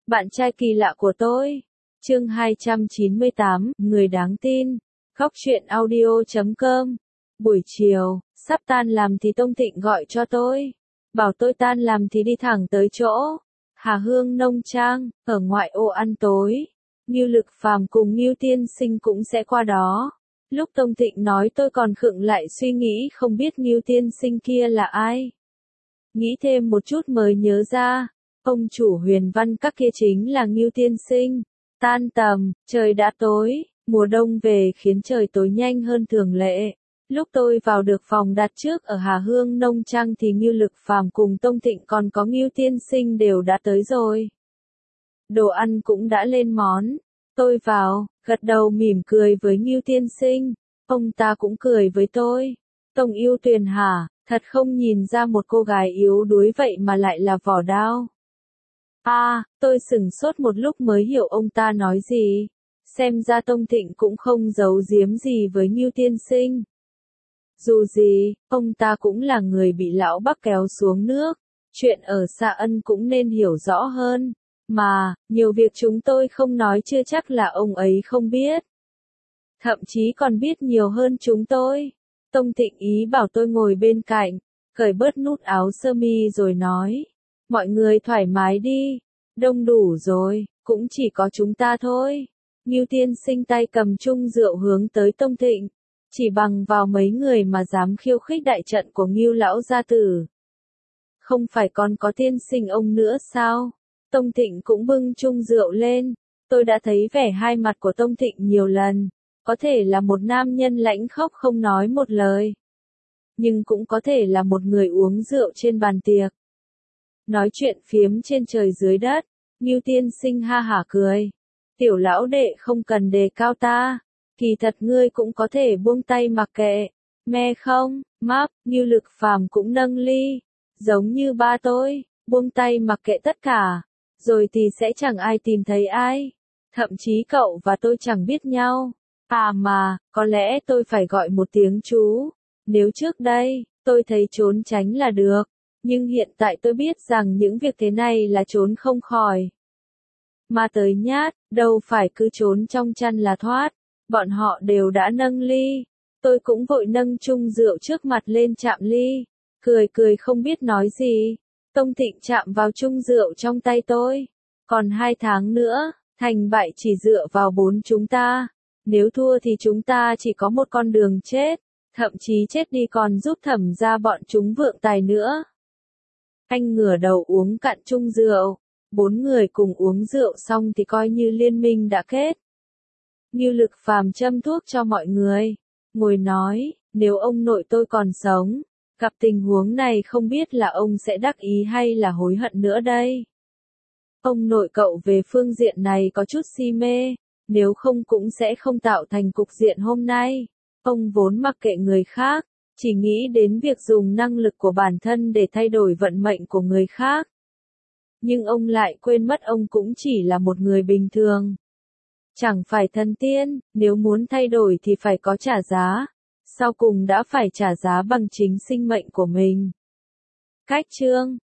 Bạn trai kỳ lạ của tôi. Chương 298, người đáng tin. Khóc chuyện audio.com. Buổi chiều, sắp tan làm thì Tông Thịnh gọi cho tôi. Bảo tôi tan làm thì đi thẳng tới chỗ Hà Hương Nông Trang, ở ngoại ô ăn tối. Ngưu Lực Phàm cùng Ngưu Tiên Sinh cũng sẽ qua đó. Lúc Tông Thịnh nói tôi còn khựng lại suy nghĩ không biết Ngưu Tiên Sinh kia là ai. Nghĩ thêm một chút mới nhớ ra, ông chủ Huyền Văn Các kia chính là Ngưu Tiên Sinh. Tan tầm, trời đã tối, mùa đông về khiến trời tối nhanh hơn thường lệ. Lúc tôi vào được phòng đặt trước ở Hà Hương Nông Trang thì Ngưu Lực Phàm cùng Tông Thịnh còn có Ngưu Tiên Sinh đều đã tới rồi. Đồ ăn cũng đã lên món. Tôi vào, gật đầu mỉm cười với Ngưu Tiên Sinh. Ông ta cũng cười với tôi. Tông Yêu Tuyền hả, thật không nhìn ra một cô gái yếu đuối vậy mà lại là vỏ đao. Tôi sửng sốt một lúc mới hiểu ông ta nói gì. Xem ra Tông Thịnh cũng không giấu giếm gì với Ngưu Tiên Sinh. Dù gì, ông ta cũng là người bị lão Bắc kéo xuống nước. Chuyện ở Sa Ân cũng nên hiểu rõ hơn. Mà, nhiều việc chúng tôi không nói chưa chắc là ông ấy không biết. Thậm chí còn biết nhiều hơn chúng tôi. Tông Thịnh ý bảo tôi ngồi bên cạnh, cởi bớt nút áo sơ mi rồi nói. Mọi người thoải mái đi. Đông đủ rồi, cũng chỉ có chúng ta thôi. Ngưu Tiên Sinh tay cầm chung rượu hướng tới Tông Thịnh. Chỉ bằng vào mấy người mà dám khiêu khích đại trận của Ngưu lão gia tử. Không phải còn có tiên sinh ông nữa sao? Tông Thịnh cũng bưng chung rượu lên. Tôi đã thấy vẻ hai mặt của Tông Thịnh nhiều lần. Có thể là một nam nhân lãnh khốc không nói một lời. Nhưng cũng có thể là một người uống rượu trên bàn tiệc. Nói chuyện phiếm trên trời dưới đất. Ngưu Tiên Sinh ha hả cười. Tiểu lão đệ không cần đề cao ta. Kỳ thật ngươi cũng có thể buông tay mặc kệ. Me không, map, Ngưu Lực Phàm cũng nâng ly. Giống như ba tôi, buông tay mặc kệ tất cả. Rồi thì sẽ chẳng ai tìm thấy ai. Thậm chí cậu và tôi chẳng biết nhau. Mà, có lẽ tôi phải gọi một tiếng chú. Nếu trước đây, tôi thấy trốn tránh là được. Nhưng hiện tại tôi biết rằng những việc thế này là trốn không khỏi. Mà tới nhát, đâu phải cứ trốn trong chăn là thoát. Bọn họ đều đã nâng ly. Tôi cũng vội nâng chung rượu trước mặt lên chạm ly. Cười không biết nói gì. Tông Thịnh chạm vào chung rượu trong tay tôi. Còn 2 tháng nữa, thành bại chỉ dựa vào 4 chúng ta. Nếu thua thì chúng ta chỉ có một con đường chết. Thậm chí chết đi còn giúp Thẩm ra bọn chúng vượng tài nữa. Anh ngửa đầu uống cạn chung rượu. 4 người cùng uống rượu xong thì coi như liên minh đã kết. Ngưu Lực Phàm châm thuốc cho mọi người. Ngồi nói, nếu ông nội tôi còn sống, gặp tình huống này không biết là ông sẽ đắc ý hay là hối hận nữa đây. Ông nội cậu về phương diện này có chút si mê, nếu không cũng sẽ không tạo thành cục diện hôm nay. Ông vốn mặc kệ người khác, chỉ nghĩ đến việc dùng năng lực của bản thân để thay đổi vận mệnh của người khác. Nhưng ông lại quên mất ông cũng chỉ là một người bình thường. Chẳng phải thần tiên, nếu muốn thay đổi thì phải có trả giá. Sau cùng đã phải trả giá bằng chính sinh mệnh của mình. Cách chương